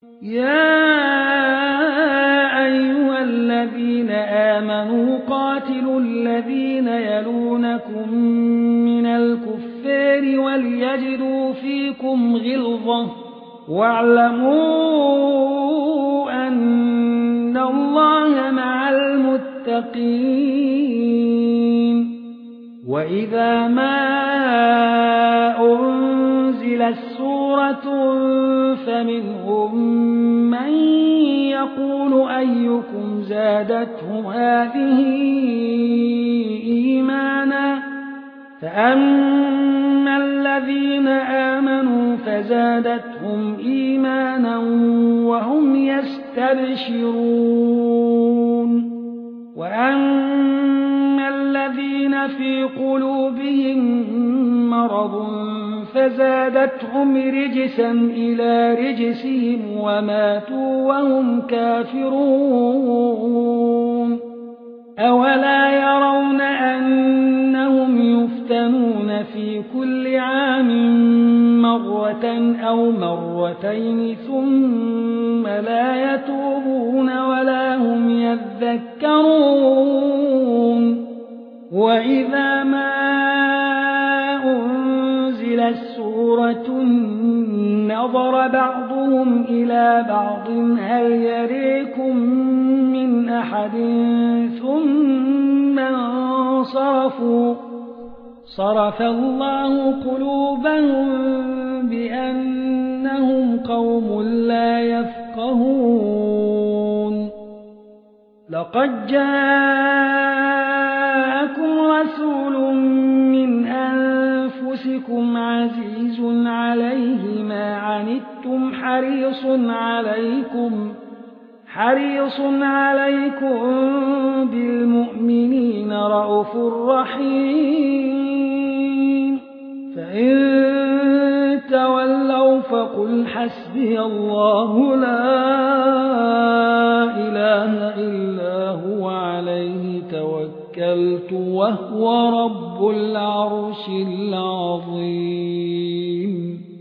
يا أيها الذين آمنوا قاتلوا الذين يلونكم من الكفار وليجدوا فيكم غلظة واعلموا أن الله مع المتقين. وإذا ما أنزلت سورة فمنهم من يقول أيكم زادته هذه إيمانا فأما الذين آمنوا فزادتهم إيمانا وهم يستبشرون. وأما الذين في قلوبهم مرض فزادتهم رجسا إلى رجسهم وماتوا وهم كافرون. أولا يرون أنهم يفتنون في كل عام مرة أو مرتين ثم لا يتوبون ولا هم يذكرون. وإذا ما أنزلت سورة نظر بعضهم إلى بعض هل يريكم من أحد ثم انصرفوا صرف الله قلوبهم بأنهم قوم لا يفقهون. لقد جاءكم رسول من أنفسكم عزيز عليه ما عنتم حريص عليكم بالمؤمنين رءوف رحيم. فإن تولوا فقل حسبي الله لا إله إلا هو عليه توكلت وهو رب العرش العظيم.